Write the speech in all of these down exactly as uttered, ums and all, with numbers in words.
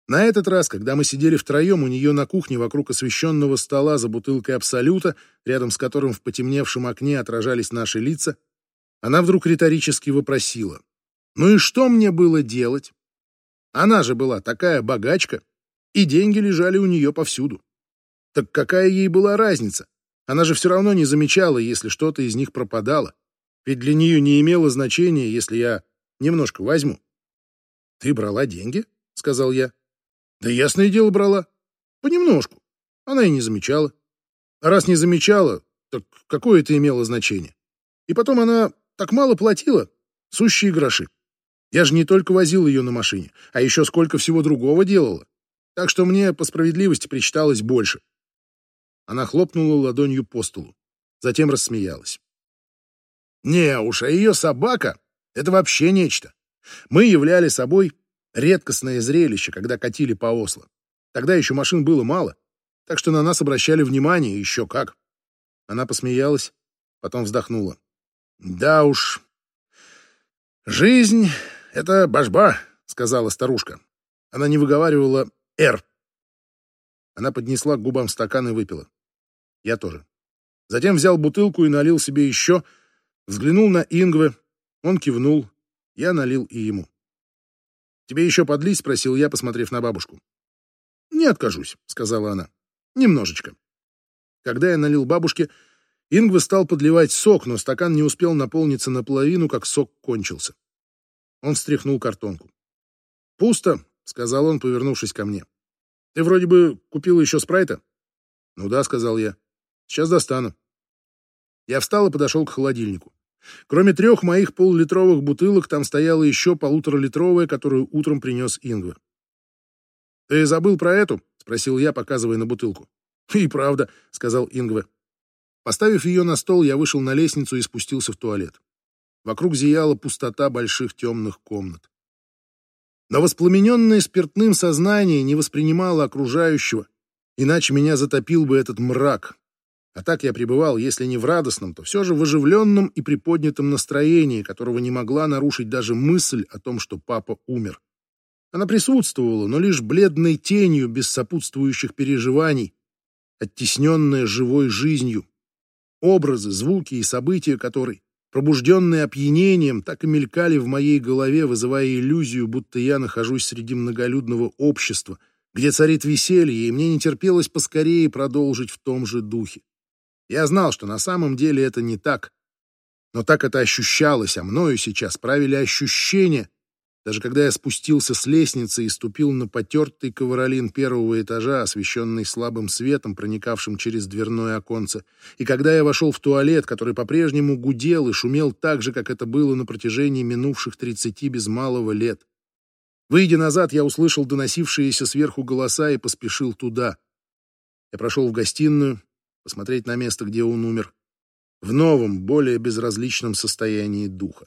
На этот раз, когда мы сидели втроем у нее на кухне вокруг освещенного стола за бутылкой Абсолюта, рядом с которым в потемневшем окне отражались наши лица, она вдруг риторически вопросила: «Ну и что мне было делать? Она же была такая богачка, и деньги лежали у нее повсюду. Так какая ей была разница? Она же все равно не замечала, если что-то из них пропадало. Ведь для нее не имело значения, если я немножко возьму». «Ты брала деньги?» — сказал я. «Да ясное дело, брала. Понемножку. Она и не замечала. А раз не замечала, так какое это имело значение? И потом она так мало платила. Сущие гроши. Я же не только возил ее на машине, а еще сколько всего другого делала. Так что мне по справедливости причиталось больше». Она хлопнула ладонью по столу. Затем рассмеялась. «Не уж, а ее собака — это вообще нечто. Мы являли собой редкостное зрелище, когда катили по Осло. Тогда еще машин было мало, так что на нас обращали внимание, еще как». Она посмеялась, потом вздохнула. «Да уж, жизнь — это божба», — сказала старушка. Она не выговаривала «р». Она поднесла к губам стакан и выпила. Я тоже. Затем взял бутылку и налил себе еще, взглянул на Ингве, он кивнул, я налил и ему. «Тебе еще подлить?» — спросил я, посмотрев на бабушку. «Не откажусь», — сказала она. «Немножечко». Когда я налил бабушке, Ингве стал подливать сок, но стакан не успел наполниться наполовину, как сок кончился. Он встряхнул картонку. «Пусто», — сказал он, повернувшись ко мне. «Ты вроде бы купила еще спрайта?» «Ну да», — сказал я. «Сейчас достану». Я встал и подошел к холодильнику. Кроме трех моих полулитровых бутылок, там стояла еще полуторалитровая, которую утром принес Ингве. «Ты забыл про эту?» — спросил я, показывая на бутылку. «И правда», — сказал Ингве. Поставив ее на стол, я вышел на лестницу и спустился в туалет. Вокруг зияла пустота больших темных комнат. Но воспламененное спиртным сознание не воспринимало окружающего, иначе меня затопил бы этот мрак. А так я пребывал, если не в радостном, то все же в оживленном и приподнятом настроении, которого не могла нарушить даже мысль о том, что папа умер. Она присутствовала, но лишь бледной тенью, без сопутствующих переживаний, оттесненная живой жизнью. Образы, звуки и события которой, пробужденные опьянением, так и мелькали в моей голове, вызывая иллюзию, будто я нахожусь среди многолюдного общества, где царит веселье, и мне не терпелось поскорее продолжить в том же духе. Я знал, что на самом деле это не так, но так это ощущалось, а мною сейчас правили ощущения, даже когда я спустился с лестницы и ступил на потертый ковролин первого этажа, освещенный слабым светом, проникавшим через дверное оконце, и когда я вошел в туалет, который по-прежнему гудел и шумел так же, как это было на протяжении минувших тридцати без малого лет. Выйдя назад, я услышал доносившиеся сверху голоса и поспешил туда. Я прошел в гостиную, посмотреть на место, где он умер, в новом, более безразличном состоянии духа.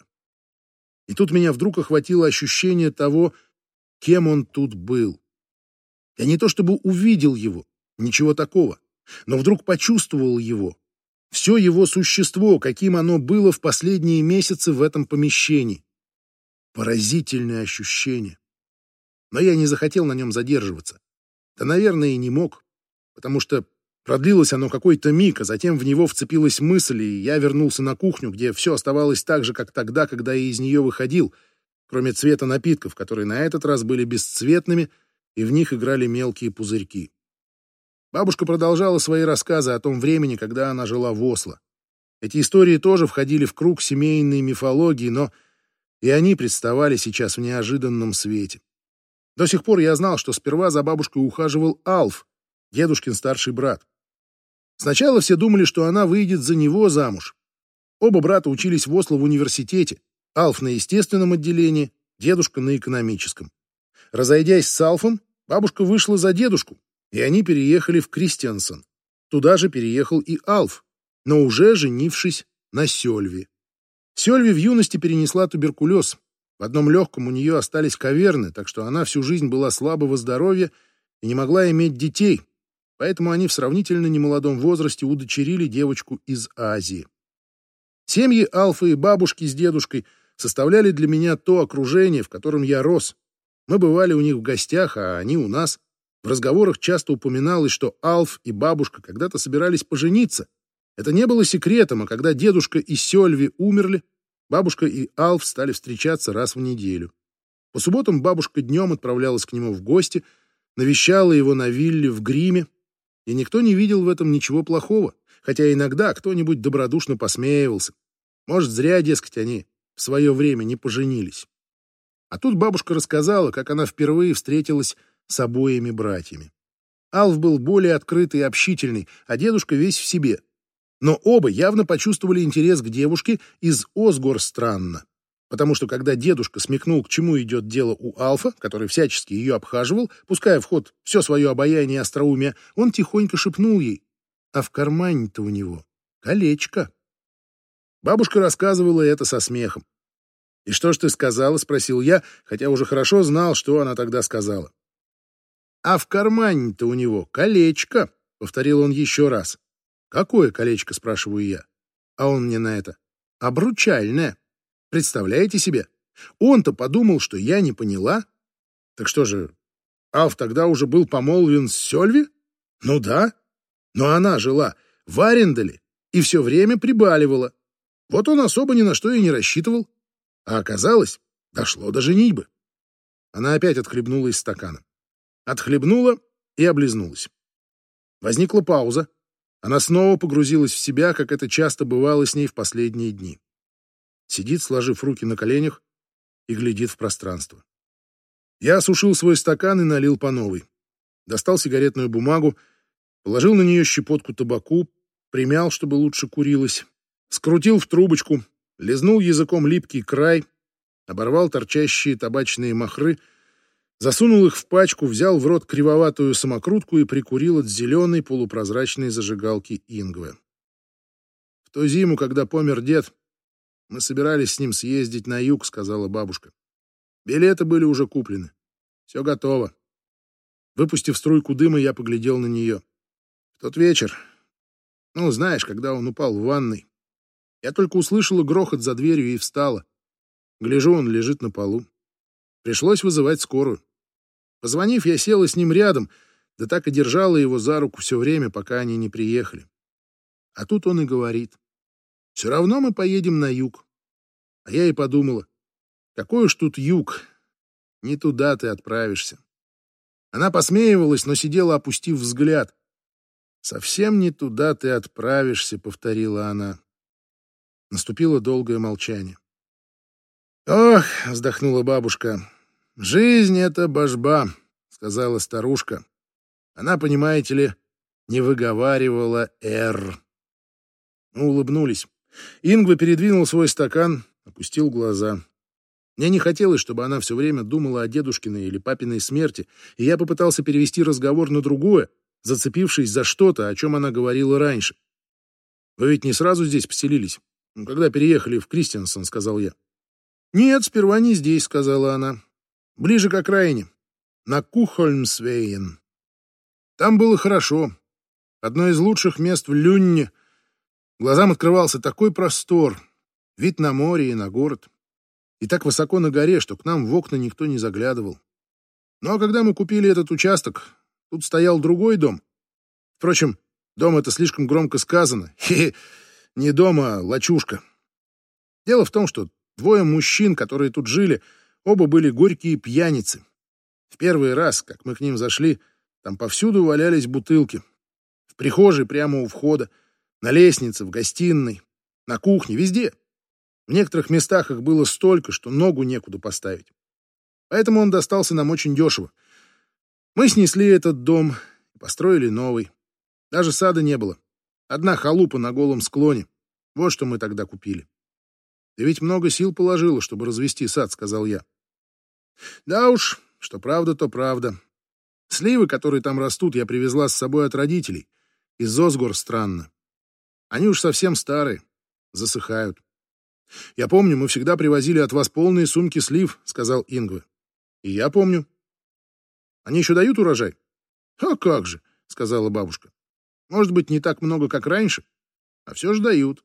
И тут меня вдруг охватило ощущение того, кем он тут был. Я не то чтобы увидел его, ничего такого, но вдруг почувствовал его, все его существо, каким оно было в последние месяцы в этом помещении. Поразительное ощущение. Но я не захотел на нем задерживаться. Да, наверное, и не мог, потому что продлилось оно какой-то миг, а затем в него вцепилась мысль, и я вернулся на кухню, где все оставалось так же, как тогда, когда я из нее выходил, кроме цвета напитков, которые на этот раз были бесцветными, и в них играли мелкие пузырьки. Бабушка продолжала свои рассказы о том времени, когда она жила в Осло. Эти истории тоже входили в круг семейной мифологии, но и они представали сейчас в неожиданном свете. До сих пор я знал, что сперва за бабушкой ухаживал Алф, дедушкин старший брат. Сначала все думали, что она выйдет за него замуж. Оба брата учились в Осло в университете. Алф на естественном отделении, дедушка на экономическом. Разойдясь с Алфом, бабушка вышла за дедушку, и они переехали в Кристиансен. Туда же переехал и Алф, но уже женившись на Сёльви. Сёльви в юности перенесла туберкулез. В одном легком у нее остались каверны, так что она всю жизнь была слабого здоровья и не могла иметь детей. Поэтому они в сравнительно немолодом возрасте удочерили девочку из Азии. Семьи Алфа и бабушки с дедушкой составляли для меня то окружение, в котором я рос. Мы бывали у них в гостях, а они у нас. В разговорах часто упоминалось, что Алф и бабушка когда-то собирались пожениться. Это не было секретом, а когда дедушка и Сёльви умерли, бабушка и Алф стали встречаться раз в неделю. По субботам бабушка днем отправлялась к нему в гости, навещала его на вилле в Гриме, и никто не видел в этом ничего плохого, хотя иногда кто-нибудь добродушно посмеивался. Может, зря, дескать, они в свое время не поженились. А тут бабушка рассказала, как она впервые встретилась с обоими братьями. Алф был более открытый и общительный, а дедушка весь в себе. Но оба явно почувствовали интерес к девушке из Осгорстранна, потому что когда дедушка смекнул, к чему идет дело у Алфа, который всячески ее обхаживал, пуская в ход все свое обаяние и остроумие, он тихонько шепнул ей: «А в кармане-то у него колечко». Бабушка рассказывала это со смехом. «И что ж ты сказала?» — спросил я, хотя уже хорошо знал, что она тогда сказала. «А в кармане-то у него колечко», — повторил он еще раз. «Какое колечко?» — спрашиваю я. А он мне на это: «Обручальное. Представляете себе? Он-то подумал, что я не поняла. Так что же, Алф тогда уже был помолвлен с Сёльви? Ну да. Но она жила в Аренделе и все время прибаливала. Вот он особо ни на что и не рассчитывал. А оказалось, дошло до женитьбы». Она опять отхлебнула из стакана. Отхлебнула и облизнулась. Возникла пауза. Она снова погрузилась в себя, как это часто бывало с ней в последние дни. Сидит, сложив руки на коленях, и глядит в пространство. Я осушил свой стакан и налил по новой. Достал сигаретную бумагу, положил на нее щепотку табаку, примял, чтобы лучше курилось, скрутил в трубочку, лизнул языком липкий край, оборвал торчащие табачные махры, засунул их в пачку, взял в рот кривоватую самокрутку и прикурил от зеленой полупрозрачной зажигалки Ингвы. «В ту зиму, когда помер дед, мы собирались с ним съездить на юг», — сказала бабушка. «Билеты были уже куплены. Все готово». Выпустив струйку дыма, я поглядел на нее. В тот вечер, ну, знаешь, когда он упал в ванной, я только услышала грохот за дверью и встала. Гляжу, он лежит на полу. Пришлось вызывать скорую. Позвонив, я села с ним рядом, да так и держала его за руку все время, пока они не приехали. А тут он и говорит: «Все равно мы поедем на юг». А я и подумала: какой уж тут юг, не туда ты отправишься. Она посмеивалась, но сидела, опустив взгляд. «Совсем не туда ты отправишься», — повторила она. Наступило долгое молчание. «Ох», — вздохнула бабушка, — «жизнь — это божба», — сказала старушка. Она, понимаете ли, не выговаривала «р». Мы улыбнулись. Ингва передвинул свой стакан, опустил глаза. Мне не хотелось, чтобы она все время думала о дедушкиной или папиной смерти, и я попытался перевести разговор на другое, зацепившись за что-то, о чем она говорила раньше. «Вы ведь не сразу здесь поселились, когда переехали в Кристиансон», — сказал я. «Нет, сперва не здесь», — сказала она. «Ближе к окраине, на Кухольмсвейен. Там было хорошо. Одно из лучших мест в Люнне. Глазам открывался такой простор, вид на море и на город. И так высоко на горе, что к нам в окна никто не заглядывал. Ну а когда мы купили этот участок, тут стоял другой дом. Впрочем, дом — это слишком громко сказано. Хе-хе, не дом, а лачушка. Дело в том, что двое мужчин, которые тут жили, оба были горькие пьяницы. В первый раз, как мы к ним зашли, там повсюду валялись бутылки. В прихожей прямо у входа, на лестнице, в гостиной, на кухне, везде. В некоторых местах их было столько, что ногу некуда поставить. Поэтому он достался нам очень дешево. Мы снесли этот дом и построили новый. Даже сада не было. Одна халупа на голом склоне. Вот что мы тогда купили. «Ты ведь много сил положила, чтобы развести сад», — сказал я. «Да уж, что правда, то правда. Сливы, которые там растут, я привезла с собой от родителей, из Осгорстранна. Они уж совсем старые, засыхают. Я помню, мы всегда привозили от вас полные сумки слив», — сказал Ингва. «И я помню». «Они еще дают урожай?» «А как же», — сказала бабушка. «Может быть, не так много, как раньше, а все же дают».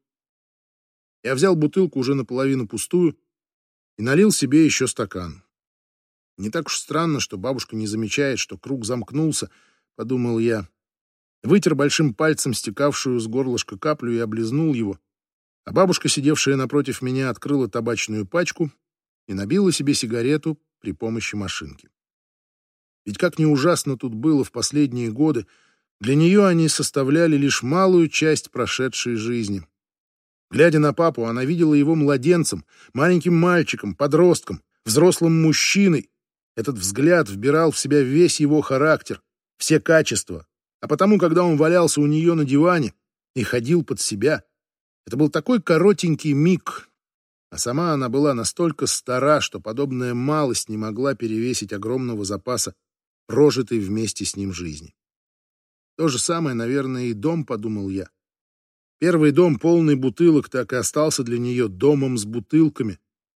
Я взял бутылку уже наполовину пустую и налил себе еще стакан. Не так уж странно, что бабушка не замечает, что круг замкнулся, подумал я. Вытер большим пальцем стекавшую с горлышка каплю и облизнул его. А бабушка, сидевшая напротив меня, открыла табачную пачку и набила себе сигарету при помощи машинки. Ведь как ни ужасно тут было в последние годы, для нее они составляли лишь малую часть прошедшей жизни. Глядя на папу, она видела его младенцем, маленьким мальчиком, подростком, взрослым мужчиной. Этот взгляд вбирал в себя весь его характер, все качества. А потому, когда он валялся у нее на диване и ходил под себя, это был такой коротенький миг, а сама она была настолько стара, что подобная малость не могла перевесить огромного запаса прожитой вместе с ним жизни. То же самое, наверное, и дом, подумал я. Первый дом, полный бутылок, так и остался для нее домом с бутылками.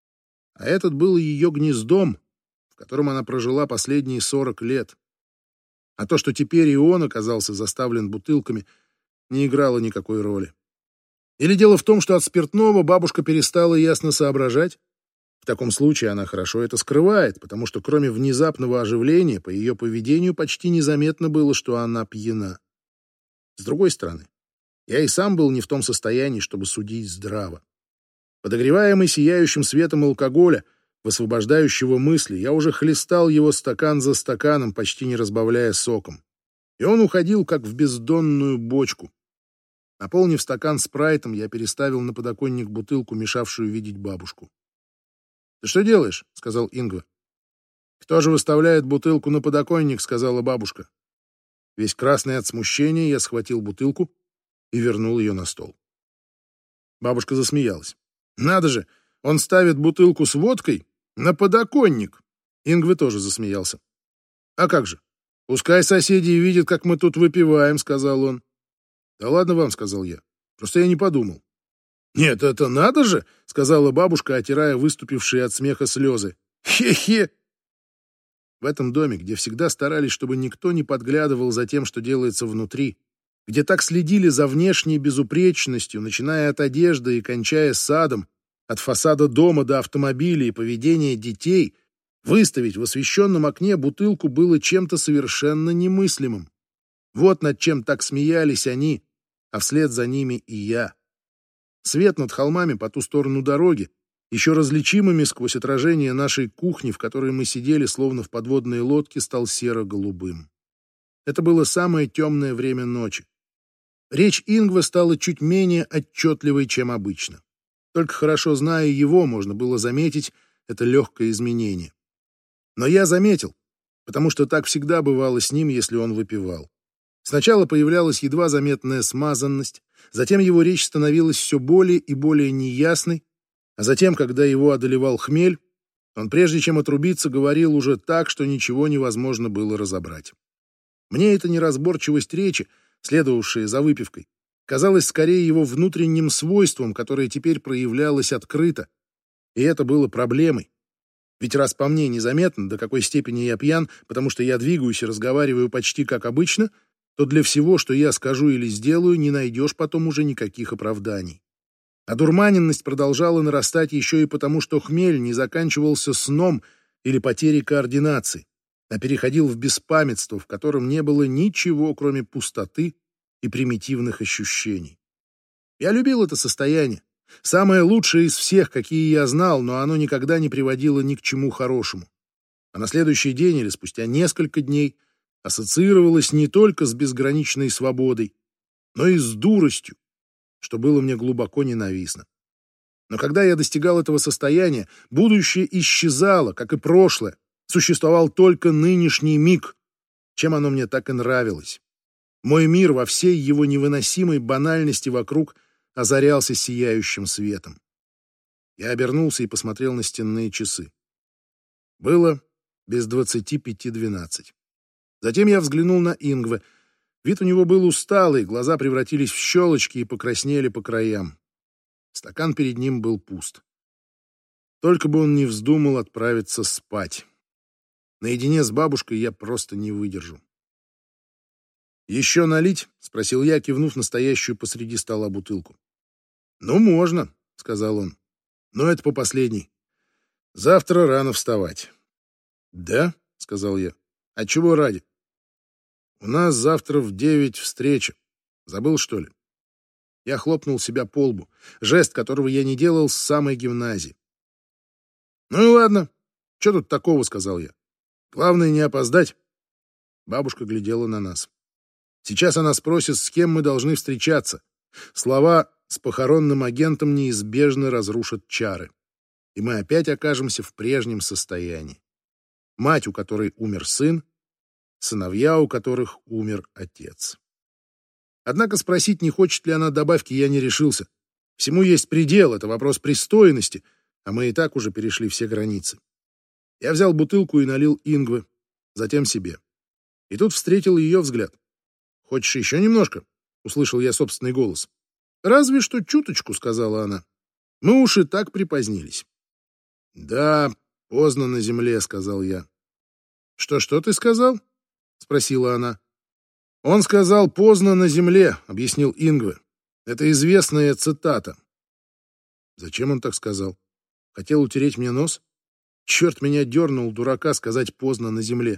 А этот был ее гнездом, в котором она прожила последние сорок лет. А то, что теперь и он оказался заставлен бутылками, не играло никакой роли. Или дело в том, что от спиртного бабушка перестала ясно соображать? В таком случае она хорошо это скрывает, потому что кроме внезапного оживления по ее поведению почти незаметно было, что она пьяна. С другой стороны, я и сам был не в том состоянии, чтобы судить здраво. Подогреваемый сияющим светом алкоголя, высвобождающего мысли, я уже хлестал его стакан за стаканом, почти не разбавляя соком. И он уходил, как в бездонную бочку. Наполнив стакан спрайтом, я переставил на подоконник бутылку, мешавшую видеть бабушку. «Ты что делаешь?» — сказал Ингва. «Кто же выставляет бутылку на подоконник?» — сказала бабушка. Весь красный от смущения, я схватил бутылку и вернул ее на стол. Бабушка засмеялась. «Надо же, он ставит бутылку с водкой на подоконник!» Ингва тоже засмеялся. «А как же? Пускай соседи видят, как мы тут выпиваем», — сказал он. «Да ладно вам», — сказал я. «Просто я не подумал». «Нет, это надо же!» — сказала бабушка, отирая выступившие от смеха слезы. «Хе-хе!» В этом доме, где всегда старались, чтобы никто не подглядывал за тем, что делается внутри, где так следили за внешней безупречностью, начиная от одежды и кончая садом, от фасада дома до автомобиля и поведения детей, выставить в освещенном окне бутылку было чем-то совершенно немыслимым. Вот над чем так смеялись они, а вслед за ними и я. Свет над холмами по ту сторону дороги, еще различимыми сквозь отражение нашей кухни, в которой мы сидели, словно в подводной лодке, стал серо-голубым. Это было самое темное время ночи. Речь Ингва стала чуть менее отчетливой, чем обычно. Только хорошо зная его, можно было заметить это легкое изменение. Но я заметил, потому что так всегда бывало с ним, если он выпивал. Сначала появлялась едва заметная смазанность, затем его речь становилась все более и более неясной, а затем, когда его одолевал хмель, он, прежде чем отрубиться, говорил уже так, что ничего невозможно было разобрать. Мне эта неразборчивость речи, следовавшая за выпивкой, казалась скорее его внутренним свойством, которое теперь проявлялось открыто, и это было проблемой. Ведь раз по мне незаметно, до какой степени я пьян, потому что я двигаюсь и разговариваю почти как обычно, то для всего, что я скажу или сделаю, не найдешь потом уже никаких оправданий. Одурманенность продолжала нарастать еще и потому, что хмель не заканчивался сном или потерей координации, а переходил в беспамятство, в котором не было ничего, кроме пустоты и примитивных ощущений. Я любил это состояние, самое лучшее из всех, какие я знал, но оно никогда не приводило ни к чему хорошему. А на следующий день или спустя несколько дней ассоциировалось не только с безграничной свободой, но и с дуростью, что было мне глубоко ненавистно. Но когда я достигал этого состояния, будущее исчезало, как и прошлое, существовал только нынешний миг, чем оно мне так и нравилось. Мой мир во всей его невыносимой банальности вокруг озарялся сияющим светом. Я обернулся и посмотрел на стенные часы. Было без двадцати пяти двенадцать. Затем я взглянул на Ингва. Вид у него был усталый, глаза превратились в щелочки и покраснели по краям. Стакан перед ним был пуст. Только бы он не вздумал отправиться спать. Наедине с бабушкой я просто не выдержу. «Еще налить?» — спросил я, кивнув на стоящую посреди стола бутылку. «Ну, можно», — сказал он. «Но это по последней. Завтра рано вставать». «Да?» — сказал я. «А чего ради?» «У нас завтра в девять встреча. Забыл, что ли?» Я хлопнул себя по лбу, жест, которого я не делал с самой гимназии. «Ну и ладно. Что тут такого?» — сказал я. «Главное не опоздать». Бабушка глядела на нас. Сейчас она спросит, с кем мы должны встречаться. Слова «с похоронным агентом» неизбежно разрушат чары. И мы опять окажемся в прежнем состоянии. Мать, у которой умер сын, сыновья, у которых умер отец. Однако спросить, не хочет ли она добавки, я не решился. Всему есть предел, это вопрос пристойности, а мы и так уже перешли все границы. Я взял бутылку и налил Ингве, затем себе. И тут встретил ее взгляд. «Хочешь еще немножко?» — услышал я собственный голос. «Разве что чуточку», — сказала она. «Мы уж и так припозднились». «Да, поздно на земле», — сказал я. «Что-что ты сказал?» — спросила она. «Он сказал «поздно на земле», — объяснил Ингве. «Это известная цитата». Зачем он так сказал? Хотел утереть мне нос? Черт меня дернул, дурака, сказать «поздно на земле».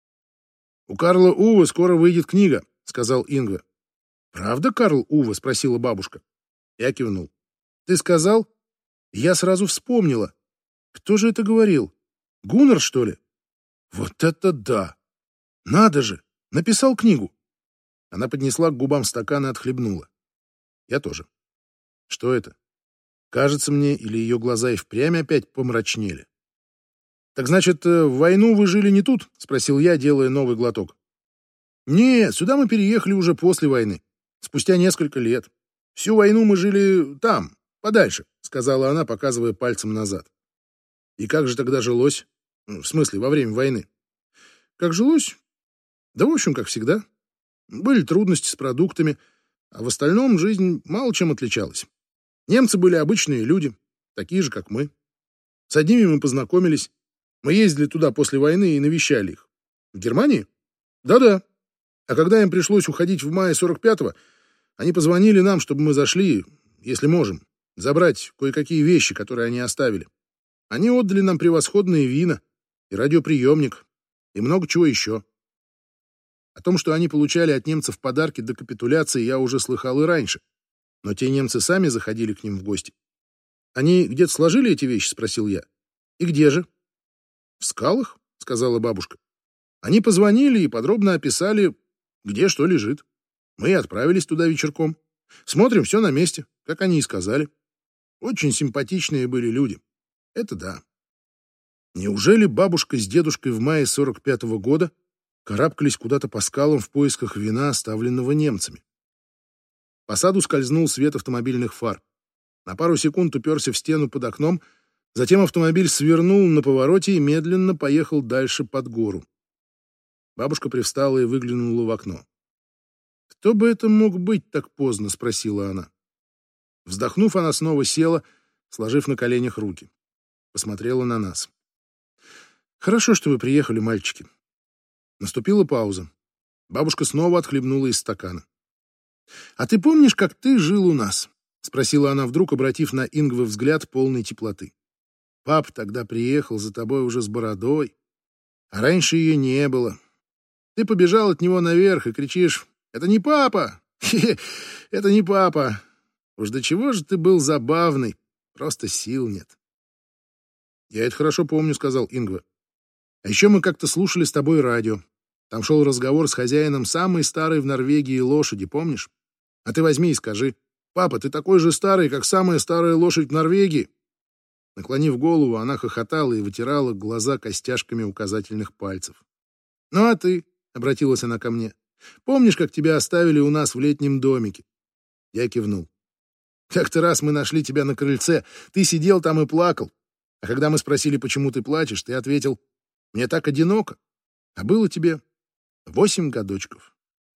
«У Карла Уве скоро выйдет книга», — сказал Ингве. «Правда, Карл Уве?» — спросила бабушка. Я кивнул. «Ты сказал?» Я сразу вспомнила. Кто же это говорил? Гуннар, что ли? Вот это да! Надо же! Написал книгу. Она поднесла к губам стакан и отхлебнула. Я тоже. Что это? Кажется мне, или ее глаза и впрямь опять помрачнели. «Так значит, в войну вы жили не тут?» — спросил я, делая новый глоток. «Нет, сюда мы переехали уже после войны, спустя несколько лет. Всю войну мы жили там, подальше», — сказала она, показывая пальцем назад. «И как же тогда жилось? В смысле, во время войны?» «Как жилось? Да, в общем, как всегда. Были трудности с продуктами, а в остальном жизнь мало чем отличалась. Немцы были обычные люди, такие же, как мы. С одними мы познакомились. Мы ездили туда после войны и навещали их. В Германии? Да-да. А когда им пришлось уходить в мае сорок пятого, они позвонили нам, чтобы мы зашли, если можем, забрать кое-какие вещи, которые они оставили. Они отдали нам превосходные вина и радиоприемник, и много чего еще. О том, что они получали от немцев подарки до капитуляции, я уже слыхал и раньше. Но те немцы сами заходили к ним в гости. «Они где-то сложили эти вещи?» — спросил я. «И где же?» «В скалах», — сказала бабушка. «Они позвонили и подробно описали, где что лежит. Мы и отправились туда вечерком. Смотрим, все на месте, как они и сказали. Очень симпатичные были люди. Это да». Неужели бабушка с дедушкой в мае сорок пятого года карабкались куда-то по скалам в поисках вина, оставленного немцами? По саду скользнул свет автомобильных фар. На пару секунд уперся в стену под окном, затем автомобиль свернул на повороте и медленно поехал дальше под гору. Бабушка привстала и выглянула в окно. «Кто бы это мог быть так поздно?» — спросила она. Вздохнув, она снова села, сложив на коленях руки. Посмотрела на нас. «Хорошо, что вы приехали, мальчики». Наступила пауза. Бабушка снова отхлебнула из стакана. «А ты помнишь, как ты жил у нас?» — спросила она вдруг, обратив на Ингве взгляд полной теплоты. «Пап тогда приехал за тобой уже с бородой, а раньше ее не было. Ты побежал от него наверх и кричишь: «Это не папа! Хе-хе, это не папа! Уж до чего же ты был забавный, просто сил нет». «Я это хорошо помню», — сказал Ингве. «А еще мы как-то слушали с тобой радио. Там шел разговор с хозяином самой старой в Норвегии лошади, помнишь? А ты возьми и скажи: «Папа, ты такой же старый, как самая старая лошадь в Норвегии». Наклонив голову, она хохотала и вытирала глаза костяшками указательных пальцев. «Ну а ты?» — обратилась она ко мне. «Помнишь, как тебя оставили у нас в летнем домике?» Я кивнул. «Как-то раз мы нашли тебя на крыльце. Ты сидел там и плакал. А когда мы спросили, почему ты плачешь, ты ответил: «Мне так одиноко». А было тебе восемь годочков».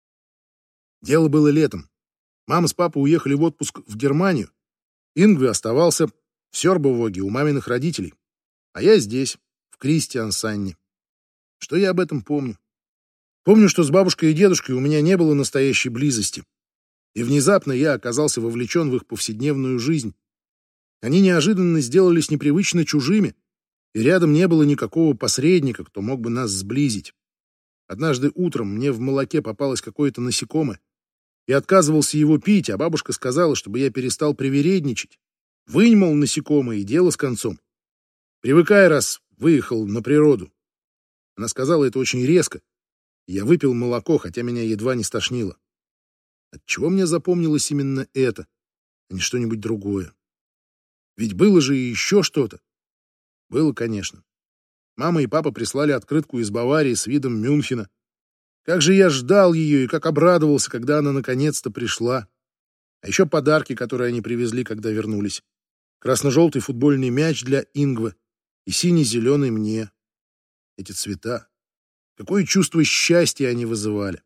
Дело было летом. Мама с папой уехали в отпуск в Германию. Ингве оставался в Сёрбовоге у маминых родителей. А я здесь, в Кристиансанне. Что я об этом помню? Помню, что с бабушкой и дедушкой у меня не было настоящей близости. И внезапно я оказался вовлечен в их повседневную жизнь. Они неожиданно сделались непривычно чужими. и рядом не было никакого посредника, кто мог бы нас сблизить. Однажды утром мне в молоке попалось какое-то насекомое. Я отказывался его пить, а бабушка сказала, чтобы я перестал привередничать. Вынь, мол, насекомое, и дело с концом. Привыкай, раз выехал на природу. Она сказала это очень резко. И я выпил молоко, хотя меня едва не стошнило. Отчего мне запомнилось именно это, а не что-нибудь другое? Ведь было же и еще что-то. Было, конечно. Мама и папа прислали открытку из Баварии с видом Мюнхена. Как же я ждал ее и как обрадовался, когда она наконец-то пришла. А еще подарки, которые они привезли, когда вернулись. Красно-желтый футбольный мяч для Ингвы и синий-зеленый мне. Эти цвета. Какое чувство счастья они вызывали.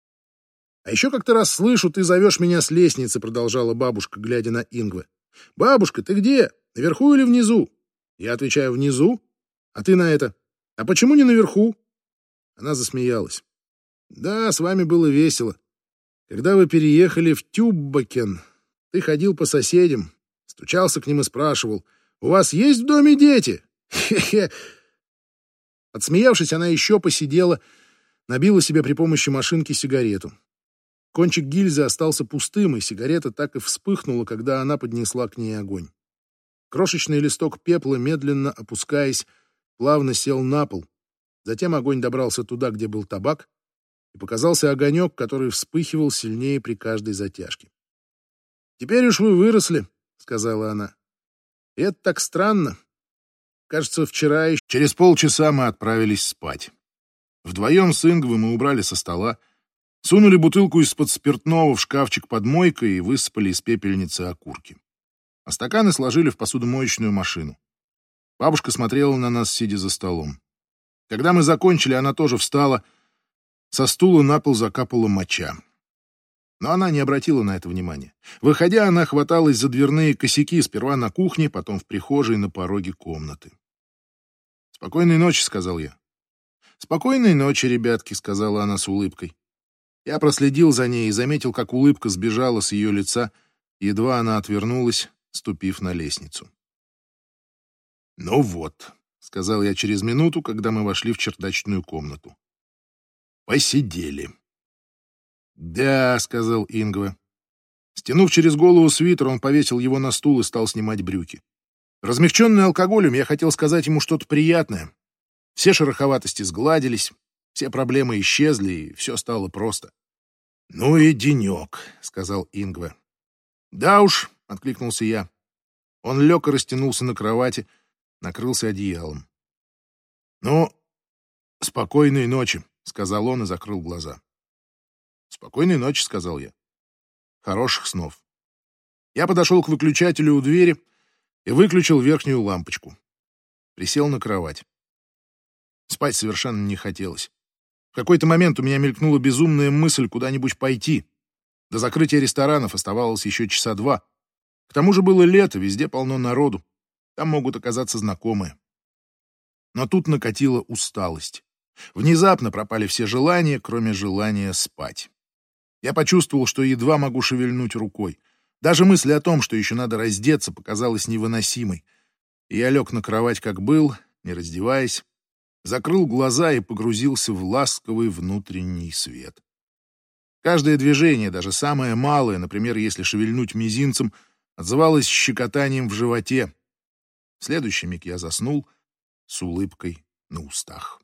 А еще как-то раз слышу, ты зовешь меня с лестницы, продолжала бабушка, глядя на Ингвы. Бабушка, ты где? Наверху или внизу? Я отвечаю, внизу. А ты на это: а почему не наверху? Она засмеялась. Да, с вами было весело. Когда вы переехали в Тюббакен, ты ходил по соседям, стучался к ним и спрашивал: у вас есть в доме дети? Хе-хе. Отсмеявшись, она еще посидела, набила себе при помощи машинки сигарету. Кончик гильзы остался пустым, и сигарета так и вспыхнула, когда она поднесла к ней огонь. Крошечный листок пепла, медленно опускаясь, плавно сел на пол. Затем огонь добрался туда, где был табак, и показался огонек, который вспыхивал сильнее при каждой затяжке. «Теперь уж вы выросли», — сказала она. «И это так странно. Кажется, вчера еще...» Через полчаса мы отправились спать. Вдвоем с Ингвой мы убрали со стола, сунули бутылку из-под спиртного в шкафчик под мойкой и высыпали из пепельницы окурки. А стаканы сложили в посудомоечную машину. Бабушка смотрела на нас, сидя за столом. Когда мы закончили, она тоже встала. Со стула на пол закапала моча. Но она не обратила на это внимания. Выходя, она хваталась за дверные косяки, сперва на кухне, потом в прихожей, на пороге комнаты. «Спокойной ночи», — сказал я. «Спокойной ночи, ребятки», — сказала она с улыбкой. Я проследил за ней и заметил, как улыбка сбежала с ее лица, едва она отвернулась, ступив на лестницу. «Ну вот», — сказал я через минуту, когда мы вошли в чердачную комнату. «Посидели». «Да», — сказал Ингва. Стянув через голову свитер, он повесил его на стул и стал снимать брюки. Размягченный алкоголем, я хотел сказать ему что-то приятное. Все шероховатости сгладились, все проблемы исчезли, и все стало просто. «Ну и денек», — сказал Ингва. «Да уж», — откликнулся я. Он лег и растянулся на кровати, накрылся одеялом. «Ну, спокойной ночи», — сказал он и закрыл глаза. «Спокойной ночи», — сказал я. «Хороших снов». Я подошел к выключателю у двери и выключил верхнюю лампочку. Присел на кровать. Спать совершенно не хотелось. В какой-то момент у меня мелькнула безумная мысль куда-нибудь пойти. До закрытия ресторанов оставалось еще часа два. К тому же было лето, везде полно народу. Там могут оказаться знакомые. Но тут накатила усталость. Внезапно пропали все желания, кроме желания спать. Я почувствовал, что едва могу шевельнуть рукой. Даже мысль о том, что еще надо раздеться, показалась невыносимой. И я лег на кровать, как был, не раздеваясь, закрыл глаза и погрузился в ласковый внутренний свет. Каждое движение, даже самое малое, например, если шевельнуть мизинцем, отзывалось щекотанием в животе. В следующий миг я заснул с улыбкой на устах.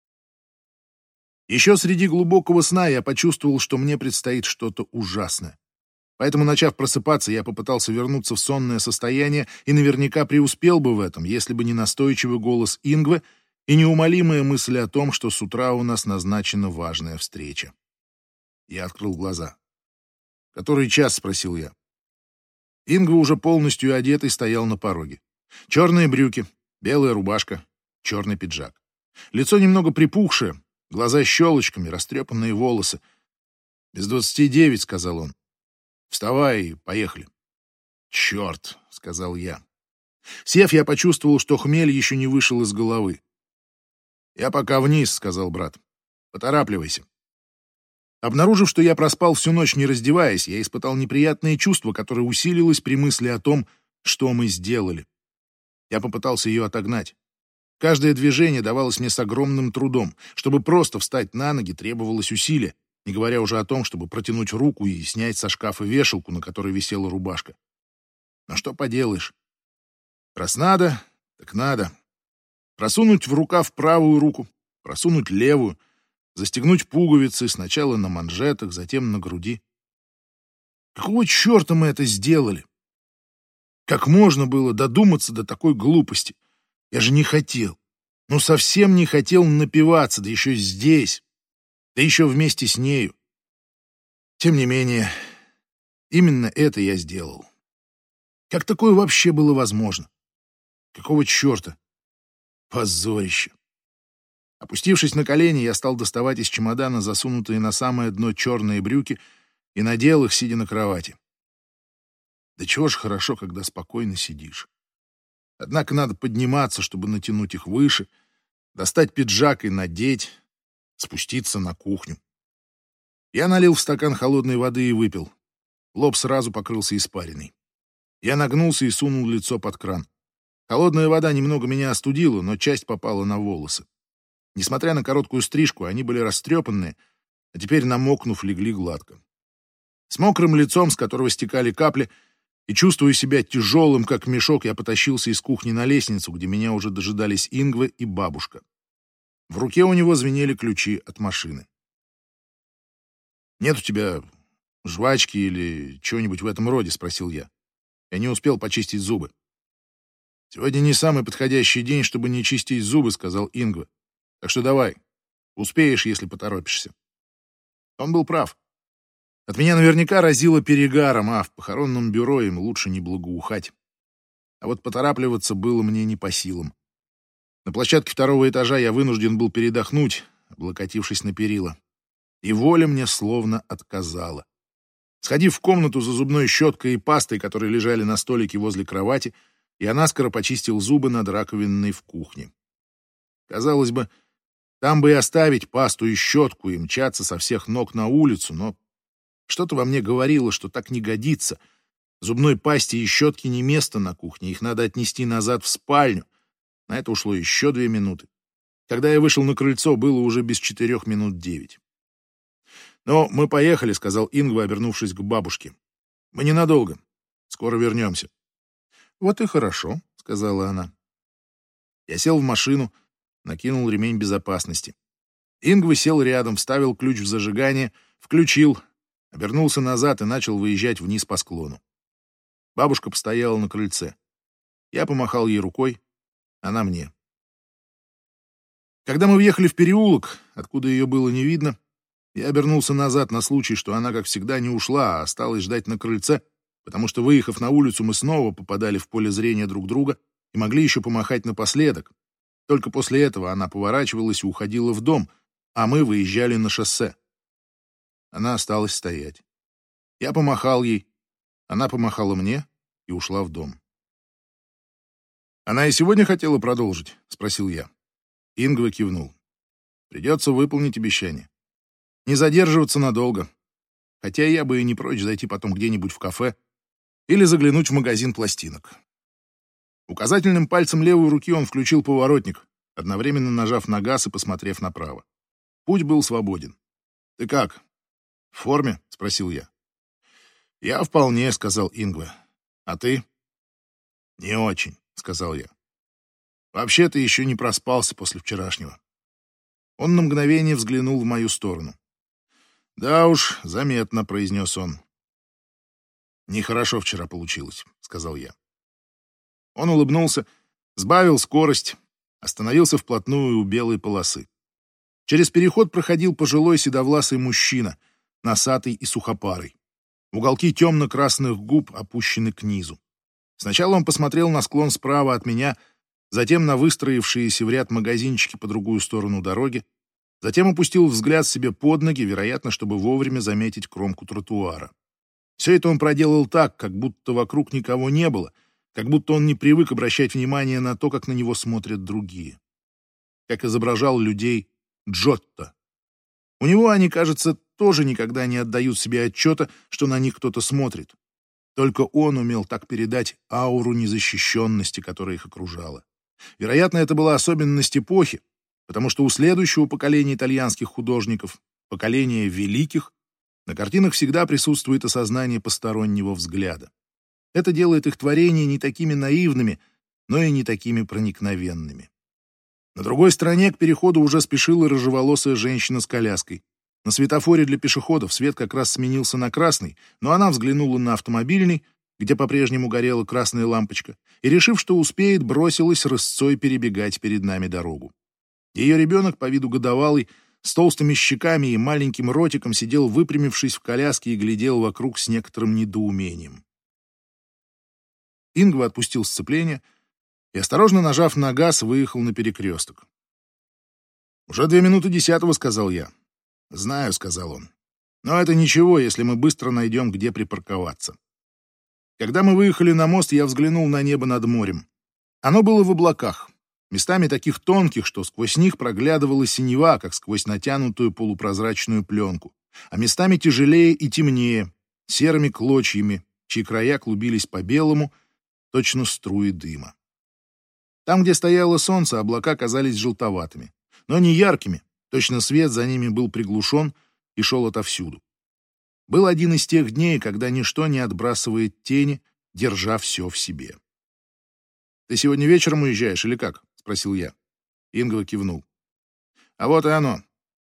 Еще среди глубокого сна я почувствовал, что мне предстоит что-то ужасное. Поэтому, начав просыпаться, я попытался вернуться в сонное состояние и наверняка преуспел бы в этом, если бы не настойчивый голос Ингвы и неумолимая мысль о том, что с утра у нас назначена важная встреча. Я открыл глаза. «Который час?» — спросил я. Ингва, уже полностью одетый, стоял на пороге. Черные брюки, белая рубашка, черный пиджак. Лицо немного припухшее, глаза щелочками, растрепанные волосы. «Без двадцати девять», — сказал он. «Вставай и поехали». «Черт», — сказал я. Сев, я почувствовал, что хмель еще не вышел из головы. «Я пока вниз», — сказал брат. «Поторапливайся». Обнаружив, что я проспал всю ночь, не раздеваясь, я испытал неприятное чувство, которое усилилось при мысли о том, что мы сделали. Я попытался ее отогнать. Каждое движение давалось мне с огромным трудом. Чтобы просто встать на ноги, требовалось усилие, не говоря уже о том, чтобы протянуть руку и снять со шкафа вешалку, на которой висела рубашка. Но что поделаешь? Раз надо, так надо. Просунуть в рукав правую руку, просунуть левую, застегнуть пуговицы сначала на манжетах, затем на груди. Какого черта мы это сделали? Как можно было додуматься до такой глупости? Я же не хотел. Ну, совсем не хотел напиваться, да еще здесь, да еще вместе с нею. Тем не менее, именно это я сделал. Как такое вообще было возможно? Какого черта? Позорище. Опустившись на колени, я стал доставать из чемодана засунутые на самое дно черные брюки и надел их, сидя на кровати. Да чего ж хорошо, когда спокойно сидишь. Однако надо подниматься, чтобы натянуть их выше, достать пиджак и надеть, спуститься на кухню. Я налил в стакан холодной воды и выпил. Лоб сразу покрылся испариной. Я нагнулся и сунул лицо под кран. Холодная вода немного меня остудила, но часть попала на волосы. Несмотря на короткую стрижку, они были растрепанные, а теперь, намокнув, легли гладко. С мокрым лицом, с которого стекали капли, и чувствуя себя тяжелым, как мешок, я потащился из кухни на лестницу, где меня уже дожидались Ингва и бабушка. В руке у него звенели ключи от машины. «Нет у тебя жвачки или чего-нибудь в этом роде?» — спросил я. Я не успел почистить зубы. «Сегодня не самый подходящий день, чтобы не чистить зубы», — сказал Ингва. «Так что давай, успеешь, если поторопишься». Он был прав. От меня наверняка разило перегаром, а в похоронном бюро им лучше не благоухать. А вот поторапливаться было мне не по силам. На площадке второго этажа я вынужден был передохнуть, облокотившись на перила. И воля мне словно отказала. Сходив в комнату за зубной щеткой и пастой, которые лежали на столике возле кровати, я наскоро почистил зубы над раковиной в кухне. Казалось бы, там бы и оставить пасту и щетку и мчаться со всех ног на улицу, но что-то во мне говорило, что так не годится. Зубной пасте и щетке не место на кухне, их надо отнести назад в спальню. На это ушло еще две минуты. Когда я вышел на крыльцо, было уже без четырех минут девять. «Ну, мы поехали», — сказал Ингва, обернувшись к бабушке. «Мы ненадолго. Скоро вернемся». «Вот и хорошо», — сказала она. Я сел в машину, накинул ремень безопасности. Ингва сел рядом, вставил ключ в зажигание, включил, обернулся назад и начал выезжать вниз по склону. Бабушка постояла на крыльце. Я помахал ей рукой, она мне. Когда мы въехали в переулок, откуда ее было не видно, я обернулся назад на случай, что она, как всегда, не ушла, а осталась ждать на крыльце, потому что, выехав на улицу, мы снова попадали в поле зрения друг друга и могли еще помахать напоследок. Только после этого она поворачивалась и уходила в дом, а мы выезжали на шоссе. Она осталась стоять. Я помахал ей, она помахала мне и ушла в дом. «Она и сегодня хотела продолжить?» — спросил я. Ингва кивнул. «Придется выполнить обещание. Не задерживаться надолго. Хотя я бы и не прочь зайти потом где-нибудь в кафе или заглянуть в магазин пластинок». Указательным пальцем левой руки он включил поворотник, одновременно нажав на газ и посмотрев направо. Путь был свободен. «Ты как? В форме?» — спросил я. «Я вполне», — сказал Ингва. «А ты?» «Не очень», — сказал я. «Вообще-то еще не проспался после вчерашнего». Он на мгновение взглянул в мою сторону. «Да уж, заметно», — произнес он. «Нехорошо вчера получилось», — сказал я. Он улыбнулся, сбавил скорость, остановился вплотную у белой полосы. Через переход проходил пожилой седовласый мужчина, носатый и сухопарый. Уголки темно-красных губ опущены к низу. Сначала он посмотрел на склон справа от меня, затем на выстроившиеся в ряд магазинчики по другую сторону дороги, затем опустил взгляд себе под ноги, вероятно, чтобы вовремя заметить кромку тротуара. Все это он проделал так, как будто вокруг никого не было, как будто он не привык обращать внимание на то, как на него смотрят другие. Как изображал людей Джотто. У него они, кажется, тоже никогда не отдают себе отчета, что на них кто-то смотрит. Только он умел так передать ауру незащищенности, которая их окружала. Вероятно, это была особенность эпохи, потому что у следующего поколения итальянских художников, поколения великих, на картинах всегда присутствует осознание постороннего взгляда. Это делает их творения не такими наивными, но и не такими проникновенными. На другой стороне к переходу уже спешила рыжеволосая женщина с коляской. На светофоре для пешеходов свет как раз сменился на красный, но она взглянула на автомобильный, где по-прежнему горела красная лампочка, и, решив, что успеет, бросилась рысцой перебегать перед нами дорогу. Ее ребенок, по виду годовалый, с толстыми щеками и маленьким ротиком, сидел, выпрямившись в коляске, и глядел вокруг с некоторым недоумением. Ингва отпустил сцепление и, осторожно нажав на газ, выехал на перекресток. «Уже две минуты десятого», — сказал я. «Знаю», — сказал он. «Но это ничего, если мы быстро найдем, где припарковаться». Когда мы выехали на мост, я взглянул на небо над морем. Оно было в облаках, местами таких тонких, что сквозь них проглядывала синева, как сквозь натянутую полупрозрачную пленку, а местами тяжелее и темнее, серыми клочьями, чьи края клубились по белому, точно струи дыма. Там, где стояло солнце, облака казались желтоватыми, но не яркими, точно свет за ними был приглушен и шел отовсюду. Был один из тех дней, когда ничто не отбрасывает тени, держа все в себе. «Ты сегодня вечером уезжаешь или как?» — спросил я. Ингва кивнул. «А вот и оно».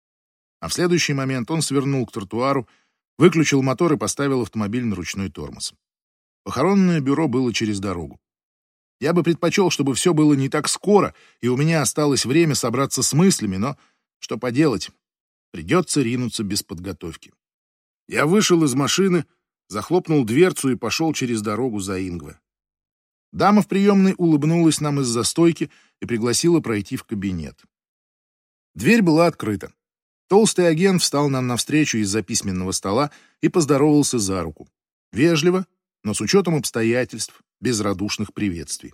А в следующий момент он свернул к тротуару, выключил мотор и поставил автомобиль на ручной тормоз. Похоронное бюро было через дорогу. Я бы предпочел, чтобы все было не так скоро, и у меня осталось время собраться с мыслями, но что поделать, придется ринуться без подготовки. Я вышел из машины, захлопнул дверцу и пошел через дорогу за Ингве. Дама в приемной улыбнулась нам из-за стойки и пригласила пройти в кабинет. Дверь была открыта. Толстый агент встал нам навстречу из-за письменного стола и поздоровался за руку. Вежливо, но с учетом обстоятельств, без радушных приветствий.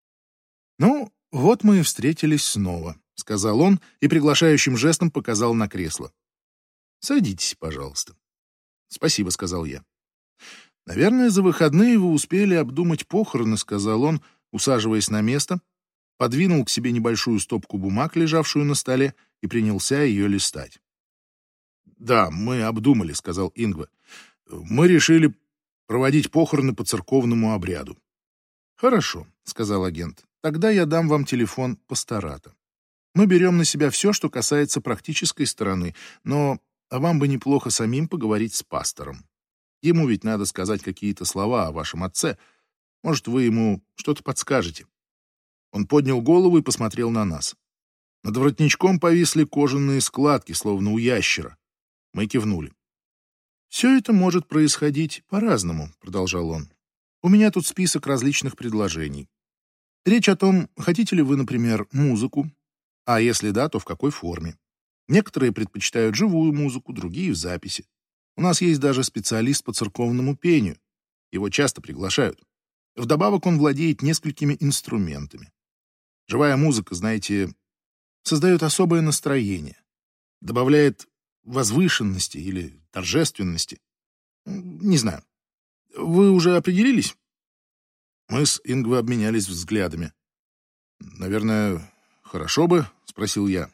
«Ну, вот мы и встретились снова», — сказал он и приглашающим жестом показал на кресло. «Садитесь, пожалуйста». «Спасибо», — сказал я. «Наверное, за выходные вы успели обдумать похороны», — сказал он, усаживаясь на место, подвинул к себе небольшую стопку бумаг, лежавшую на столе, и принялся ее листать. «Да, мы обдумали», — сказал Ингва. «Мы решили проводить похороны по церковному обряду». «Хорошо», — сказал агент. «Тогда я дам вам телефон пастората. Мы берем на себя все, что касается практической стороны, но вам бы неплохо самим поговорить с пастором. Ему ведь надо сказать какие-то слова о вашем отце. Может, вы ему что-то подскажете». Он поднял голову и посмотрел на нас. Над воротничком повисли кожаные складки, словно у ящера. Мы кивнули. «Все это может происходить по-разному», — продолжал он. «У меня тут список различных предложений. Речь о том, хотите ли вы, например, музыку, а если да, то в какой форме. Некоторые предпочитают живую музыку, другие — в записи. У нас есть даже специалист по церковному пению. Его часто приглашают. Вдобавок он владеет несколькими инструментами. Живая музыка, знаете, создает особое настроение, добавляет возвышенности или торжественности. Не знаю. Вы уже определились?» Мы с Ингвой обменялись взглядами. «Наверное, хорошо бы?» — спросил я.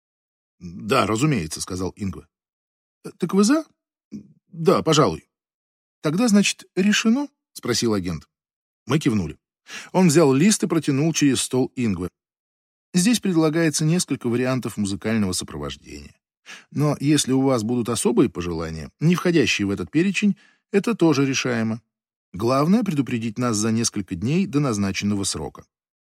«Да, разумеется», — сказал Ингва. «Так вы за?» «Да, пожалуй». «Тогда, значит, решено?» — спросил агент. Мы кивнули. Он взял лист и протянул через стол Ингве. «Здесь предлагается несколько вариантов музыкального сопровождения. Но если у вас будут особые пожелания, не входящие в этот перечень, это тоже решаемо. Главное — предупредить нас за несколько дней до назначенного срока».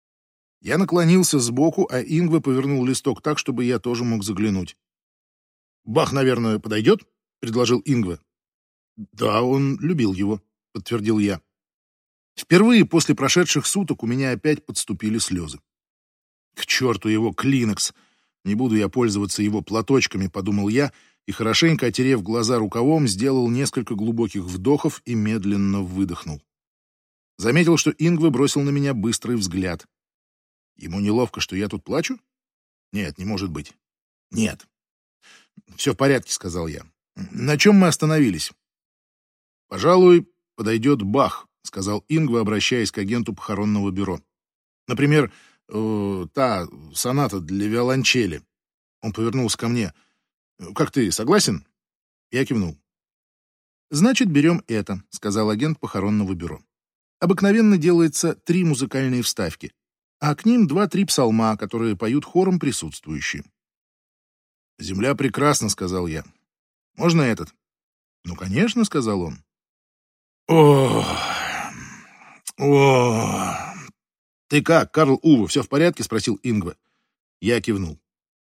Я наклонился сбоку, а Ингва повернул листок так, чтобы я тоже мог заглянуть. «Бах, наверное, подойдет?» — предложил Ингва. «Да, он любил его», — подтвердил я. Впервые после прошедших суток у меня опять подступили слезы. «К черту его клинекс! Не буду я пользоваться его платочками», — подумал я, и, хорошенько отерев глаза рукавом, сделал несколько глубоких вдохов и медленно выдохнул. Заметил, что Ингва бросил на меня быстрый взгляд. Ему неловко, что я тут плачу? Нет, не может быть. Нет. «Все в порядке», — сказал я. «На чем мы остановились?» «Пожалуй, подойдет Бах», — сказал Ингва, обращаясь к агенту похоронного бюро. «Например, Э, та соната для виолончели. Он повернулся ко мне. Как ты, согласен? Я кивнул. «Значит, берем это», — сказал агент похоронного бюро. «Обыкновенно делается три музыкальные вставки, а к ним два-три псалма, которые поют хором присутствующие». «Земля прекрасна», — сказал я. «Можно этот?» «Ну, конечно», — сказал он. «О, о, ты как, Карл Уве, все в порядке?» — спросил Ингве. Я кивнул.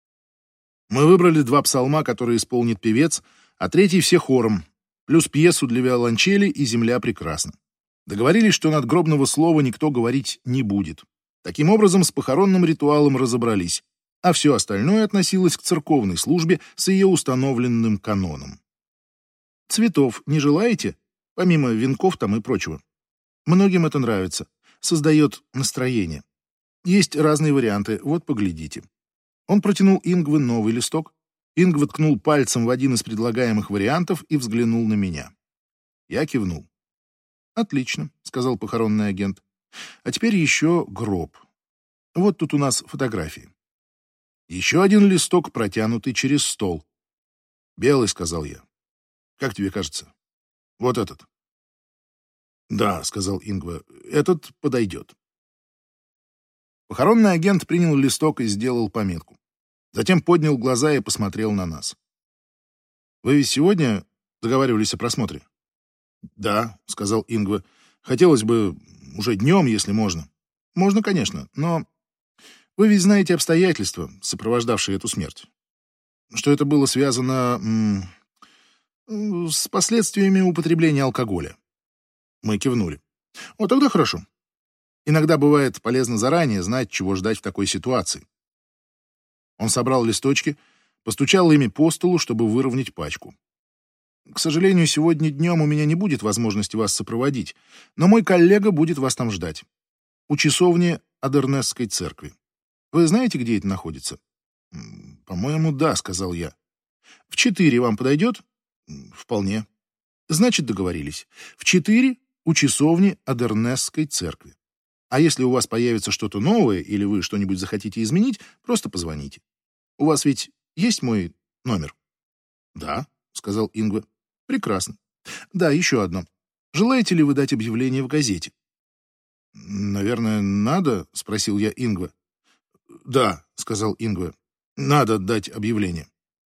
Мы выбрали два псалма, которые исполнит певец, а третий все хором, плюс пьесу для виолончели и «Земля прекрасна». Договорились, что надгробного слова никто говорить не будет. Таким образом, с похоронным ритуалом разобрались, а все остальное относилось к церковной службе с ее установленным каноном. «Цветов не желаете? Помимо венков там и прочего. Многим это нравится, создает настроение. Есть разные варианты, вот поглядите». Он протянул Ингве новый листок. Ингве ткнул пальцем в один из предлагаемых вариантов и взглянул на меня. Я кивнул. «Отлично», — сказал похоронный агент. «А теперь еще гроб. Вот тут у нас фотографии». Еще один листок, протянутый через стол. «Белый», — сказал я. «Как тебе кажется? Вот этот». «Да», — сказал Ингве, — «этот подойдет». Похоронный агент принял листок и сделал пометку. Затем поднял глаза и посмотрел на нас. «Вы ведь сегодня договаривались о просмотре?» «Да», — сказал Ингве. «Хотелось бы уже днем, если можно». «Можно, конечно, но вы ведь знаете обстоятельства, сопровождавшие эту смерть. Что это было связано м, с последствиями употребления алкоголя». Мы кивнули. «О, тогда хорошо. Иногда бывает полезно заранее знать, чего ждать в такой ситуации». Он собрал листочки, постучал ими по столу, чтобы выровнять пачку. «К сожалению, сегодня днем у меня не будет возможности вас сопроводить, но мой коллега будет вас там ждать. У часовни Адернесской церкви. Вы знаете, где это находится?» «По-моему, да», — сказал я. «В четыре вам подойдет?» «Вполне». «Значит, договорились. В четыре у часовни Адернесской церкви. А если у вас появится что-то новое или вы что-нибудь захотите изменить, просто позвоните. У вас ведь есть мой номер?» «Да», — сказал Ингве. «Прекрасно. Да, еще одно. Желаете ли вы дать объявление в газете?» «Наверное, надо?» — спросил я Ингве. «Да», — сказал Ингве. «Надо дать объявление».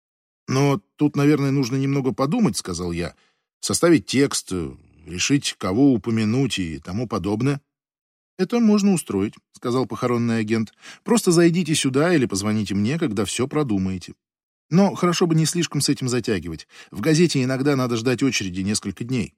«Но тут, наверное, нужно немного подумать», — сказал я. «Составить текст, решить, кого упомянуть и тому подобное». «Это можно устроить», — сказал похоронный агент. «Просто зайдите сюда или позвоните мне, когда все продумаете. Но хорошо бы не слишком с этим затягивать. В газете иногда надо ждать очереди несколько дней».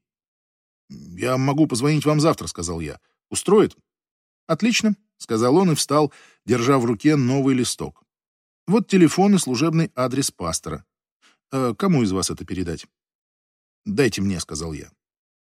«Я могу позвонить вам завтра», — сказал я. «Устроит?» «Отлично», — сказал он и встал, держа в руке новый листок. «Вот телефон и служебный адрес пастора. Э, кому из вас это передать?» «Дайте мне», — сказал я.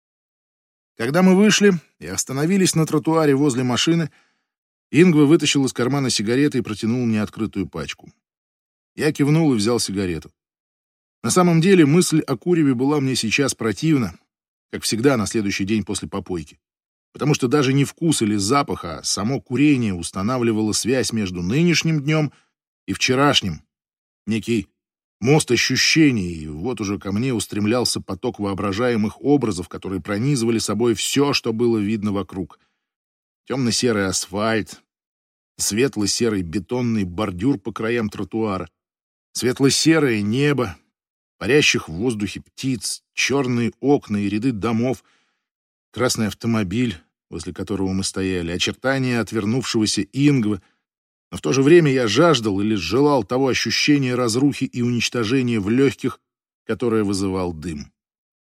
Когда мы вышли и остановились на тротуаре возле машины, Ингве вытащил из кармана сигареты и протянул мне открытую пачку. Я кивнул и взял сигарету. На самом деле мысль о куреве была мне сейчас противна, как всегда на следующий день после попойки, потому что даже не вкус или запах, а само курение устанавливало связь между нынешним днем и вчерашним, некий мост ощущений, и вот уже ко мне устремлялся поток воображаемых образов, которые пронизывали собой все, что было видно вокруг. Темно-серый асфальт, светло-серый бетонный бордюр по краям тротуара, светло-серое небо, парящих в воздухе птиц, черные окна и ряды домов, красный автомобиль, возле которого мы стояли, очертания отвернувшегося Ингве. Но в то же время я жаждал или желал того ощущения разрухи и уничтожения в легких, которое вызывал дым.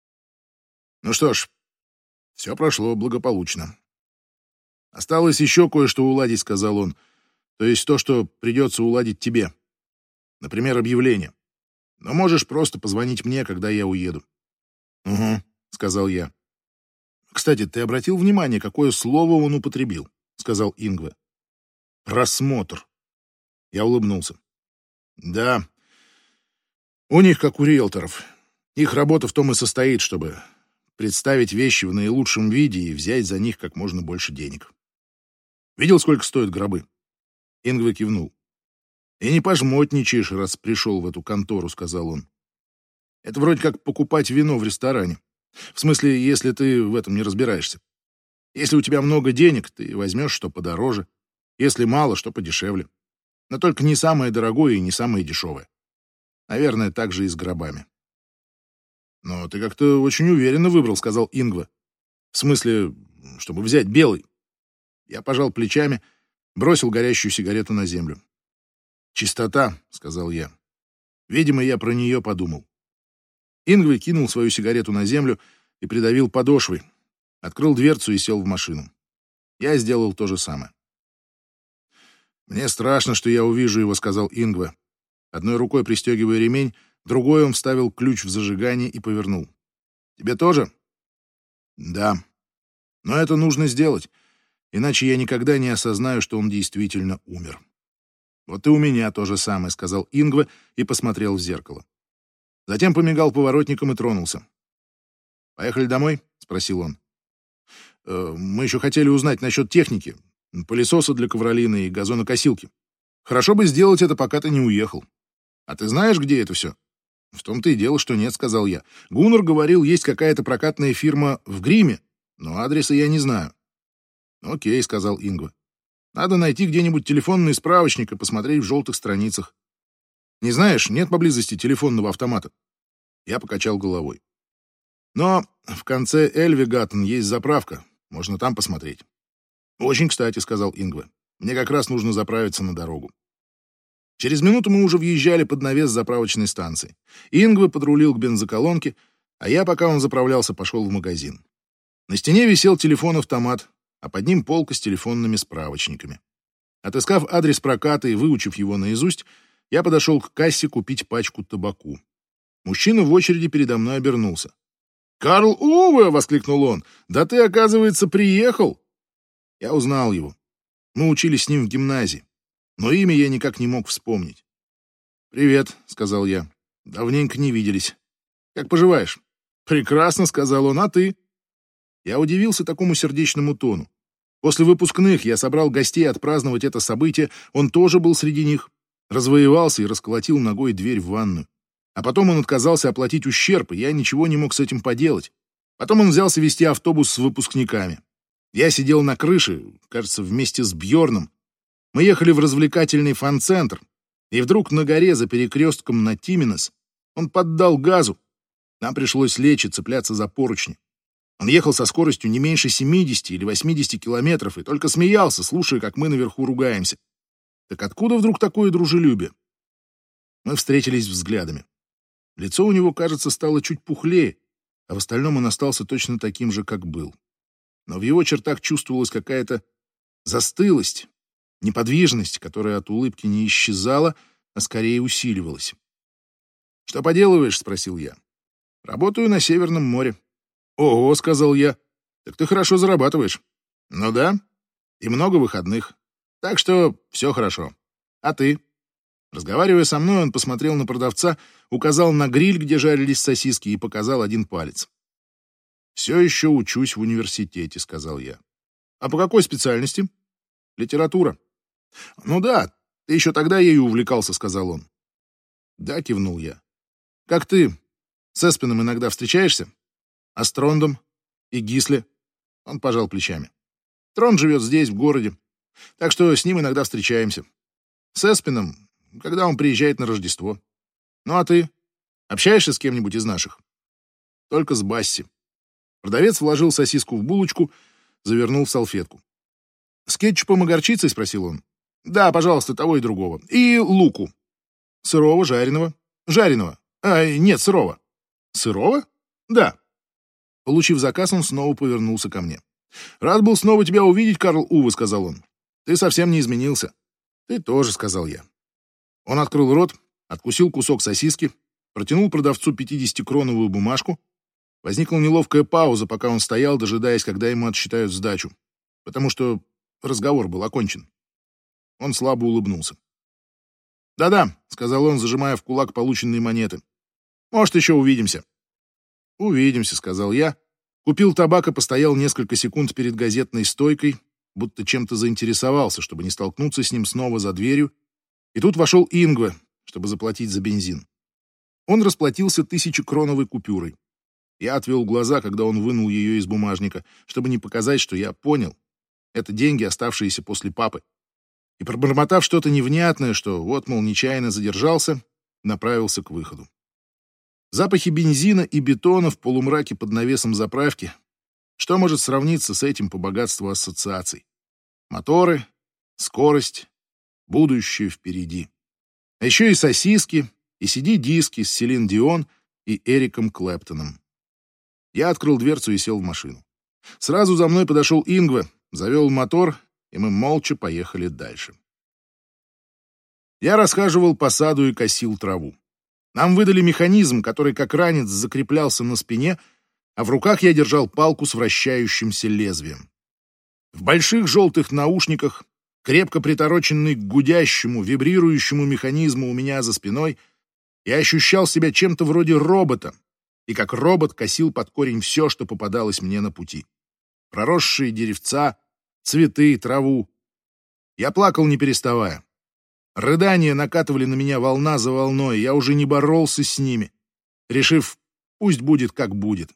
Ну что ж, все прошло благополучно. «Осталось еще кое-что уладить», — сказал он. «То есть то, что придется уладить тебе. Например, объявление. Но можешь просто позвонить мне, когда я уеду». «Угу», — сказал я. «Кстати, ты обратил внимание, какое слово он употребил?» — сказал Ингве. «Просмотр». Я улыбнулся. «Да, у них, как у риэлторов. Их работа в том и состоит, чтобы представить вещи в наилучшем виде и взять за них как можно больше денег. Видел, сколько стоят гробы? Ингве кивнул. «И не пожмотничаешь, раз пришел в эту контору», — сказал он. «Это вроде как покупать вино в ресторане. В смысле, если ты в этом не разбираешься. Если у тебя много денег, ты возьмешь что подороже. Если мало, что подешевле. Но только не самое дорогое и не самое дешевое. Наверное, так же и с гробами». «Но ты как-то очень уверенно выбрал», — сказал Ингве. «В смысле, чтобы взять белый». Я пожал плечами, бросил горящую сигарету на землю. «Чистота», — сказал я. Видимо, я про нее подумал. Ингве кинул свою сигарету на землю и придавил подошвой, открыл дверцу и сел в машину. Я сделал то же самое. «Мне страшно, что я увижу его», — сказал Ингве. Одной рукой пристегивая ремень, другой он вставил ключ в зажигание и повернул. «Тебе тоже?» «Да. Но это нужно сделать, иначе я никогда не осознаю, что он действительно умер». «Вот и у меня то же самое», — сказал Ингве и посмотрел в зеркало. Затем помигал поворотником и тронулся. «Поехали домой?» — спросил он. «Э, «Мы еще хотели узнать насчет техники, пылесоса для ковролина и газонокосилки. Хорошо бы сделать это, пока ты не уехал. А ты знаешь, где это все?» «В том-то и дело, что нет», — сказал я. «Гуннар говорил, есть какая-то прокатная фирма в Гриме, но адреса я не знаю». «Окей», — сказал Ингве. «Надо найти где-нибудь телефонный справочник и посмотреть в желтых страницах. Не знаешь, нет поблизости телефонного автомата?» Я покачал головой. «Но в конце Эльвегаттен есть заправка, можно там посмотреть». «Очень кстати», — сказал Ингве. «Мне как раз нужно заправиться на дорогу». Через минуту мы уже въезжали под навес заправочной станции. Ингве подрулил к бензоколонке, а я, пока он заправлялся, пошел в магазин. На стене висел телефон-автомат, а под ним полка с телефонными справочниками. Отыскав адрес проката и выучив его наизусть, я подошел к кассе купить пачку табаку. Мужчина в очереди передо мной обернулся. «Карл Уве!» — воскликнул он. «Да ты, оказывается, приехал!» Я узнал его. Мы учились с ним в гимназии, но имя я никак не мог вспомнить. «Привет», — сказал я. «Давненько не виделись. Как поживаешь?» «Прекрасно», — сказал он. «А ты?» Я удивился такому сердечному тону. После выпускных я собрал гостей отпраздновать это событие, он тоже был среди них. Развоевался и расколотил ногой дверь в ванную. А потом он отказался оплатить ущерб, и я ничего не мог с этим поделать. Потом он взялся вести автобус с выпускниками. Я сидел на крыше, кажется, вместе с Бьорном. Мы ехали в развлекательный фан-центр, и вдруг на горе за перекрестком на Тименес он поддал газу. Нам пришлось лечь и цепляться за поручни. Он ехал со скоростью не меньше семидесяти или восьмидесяти километров и только смеялся, слушая, как мы наверху ругаемся. Так откуда вдруг такое дружелюбие? Мы встретились взглядами. Лицо у него, кажется, стало чуть пухлее, а в остальном он остался точно таким же, как был. Но в его чертах чувствовалась какая-то застылость, неподвижность, которая от улыбки не исчезала, а скорее усиливалась. «Что поделываешь?» — спросил я. «Работаю на Северном море». «Ого», — сказал я, — «так ты хорошо зарабатываешь». «Ну да, и много выходных. Так что все хорошо. А ты?» Разговаривая со мной, он посмотрел на продавца, указал на гриль, где жарились сосиски, и показал один палец. «Все еще учусь в университете», — сказал я. «А по какой специальности?» «Литература». «Ну да, ты еще тогда ею увлекался», — сказал он. «Да», — кивнул я. «Как ты? С Эспином иногда встречаешься? А с Трондом? И Гисле?» Он пожал плечами. «Тронд живет здесь, в городе, так что с ним иногда встречаемся. С Эспином, когда он приезжает на Рождество. Ну а ты? Общаешься с кем-нибудь из наших?» «Только с Басси». Продавец вложил сосиску в булочку, завернул в салфетку. «С кетчупом и горчицей?» — спросил он. «Да, пожалуйста, того и другого. И луку». «Сырого, жареного?» «Жареного. А, нет, сырого». «Сырого?» «Да». Получив заказ, он снова повернулся ко мне. «Рад был снова тебя увидеть, Карл Уве», — сказал он. «Ты совсем не изменился». «Ты тоже», — сказал я. Он открыл рот, откусил кусок сосиски, протянул продавцу пятидесятикроновую бумажку. Возникла неловкая пауза, пока он стоял, дожидаясь, когда ему отсчитают сдачу, потому что разговор был окончен. Он слабо улыбнулся. «Да-да», — сказал он, зажимая в кулак полученные монеты. «Может, еще увидимся». «Увидимся», — сказал я. Купил табак и постоял несколько секунд перед газетной стойкой. будто чем-то заинтересовался, чтобы не столкнуться с ним снова за дверью, и тут вошел Ингве, чтобы заплатить за бензин. Он расплатился тысячекроновой купюрой. Я отвел глаза, когда он вынул ее из бумажника, чтобы не показать, что я понял. Это деньги, оставшиеся после папы. И, пробормотав что-то невнятное, что вот, мол, нечаянно задержался, направился к выходу. Запахи бензина и бетона в полумраке под навесом заправки. Что может сравниться с этим по богатству ассоциаций? Моторы, скорость, будущее впереди. А еще и сосиски, и си ди-диски с Селин Дион и Эриком Клэптоном. Я открыл дверцу и сел в машину. Сразу за мной подошел Ингве, завел мотор, и мы молча поехали дальше. Я расхаживал по саду и косил траву. Нам выдали механизм, который как ранец закреплялся на спине, а в руках я держал палку с вращающимся лезвием. В больших желтых наушниках, крепко притороченный к гудящему, вибрирующему механизму у меня за спиной, я ощущал себя чем-то вроде робота, и как робот косил под корень все, что попадалось мне на пути. Проросшие деревца, цветы, траву. Я плакал, не переставая. Рыдания накатывали на меня волна за волной, я уже не боролся с ними, решив, пусть будет как будет.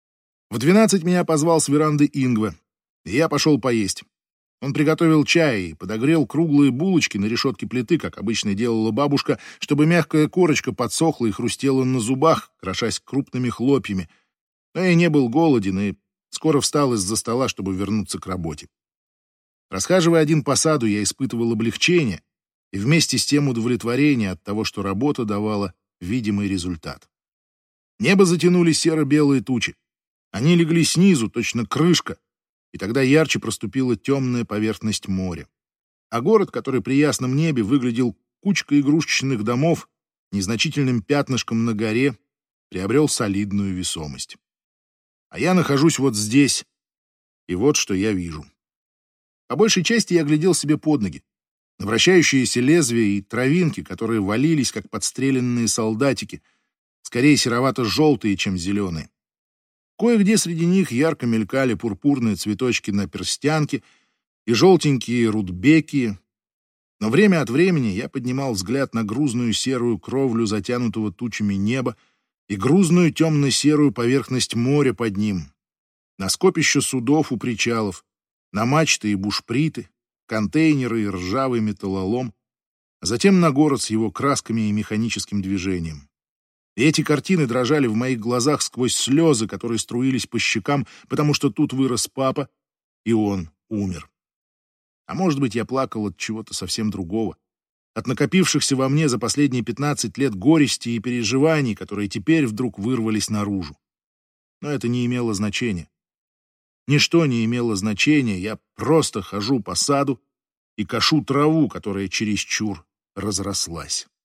В двенадцать меня позвал с веранды Ингве, и я пошел поесть. Он приготовил чай и подогрел круглые булочки на решетке плиты, как обычно делала бабушка, чтобы мягкая корочка подсохла и хрустела на зубах, крошась крупными хлопьями. Но я не был голоден и скоро встал из-за стола, чтобы вернуться к работе. Расхаживая один по саду, я испытывал облегчение и вместе с тем удовлетворение от того, что работа давала видимый результат. Небо затянули серо-белые тучи. Они легли снизу, точно крышка, и тогда ярче проступила темная поверхность моря. А город, который при ясном небе выглядел кучкой игрушечных домов, незначительным пятнышком на горе, приобрел солидную весомость. А я нахожусь вот здесь, и вот что я вижу. По большей части я глядел себе под ноги, на вращающиеся лезвия и травинки, которые валились, как подстреленные солдатики, скорее серовато-желтые, чем зеленые. Кое-где среди них ярко мелькали пурпурные цветочки на перстянке и желтенькие рудбеки, но время от времени я поднимал взгляд на грузную серую кровлю затянутого тучами неба и грузную темно-серую поверхность моря под ним, на скопище судов у причалов, на мачты и бушприты, контейнеры и ржавый металлолом, а затем на город с его красками и механическим движением. И эти картины дрожали в моих глазах сквозь слезы, которые струились по щекам, потому что тут вырос папа, и он умер. А может быть, я плакал от чего-то совсем другого, от накопившихся во мне за последние пятнадцать лет горести и переживаний, которые теперь вдруг вырвались наружу. Но это не имело значения. Ничто не имело значения, я просто хожу по саду и кошу траву, которая чересчур разрослась.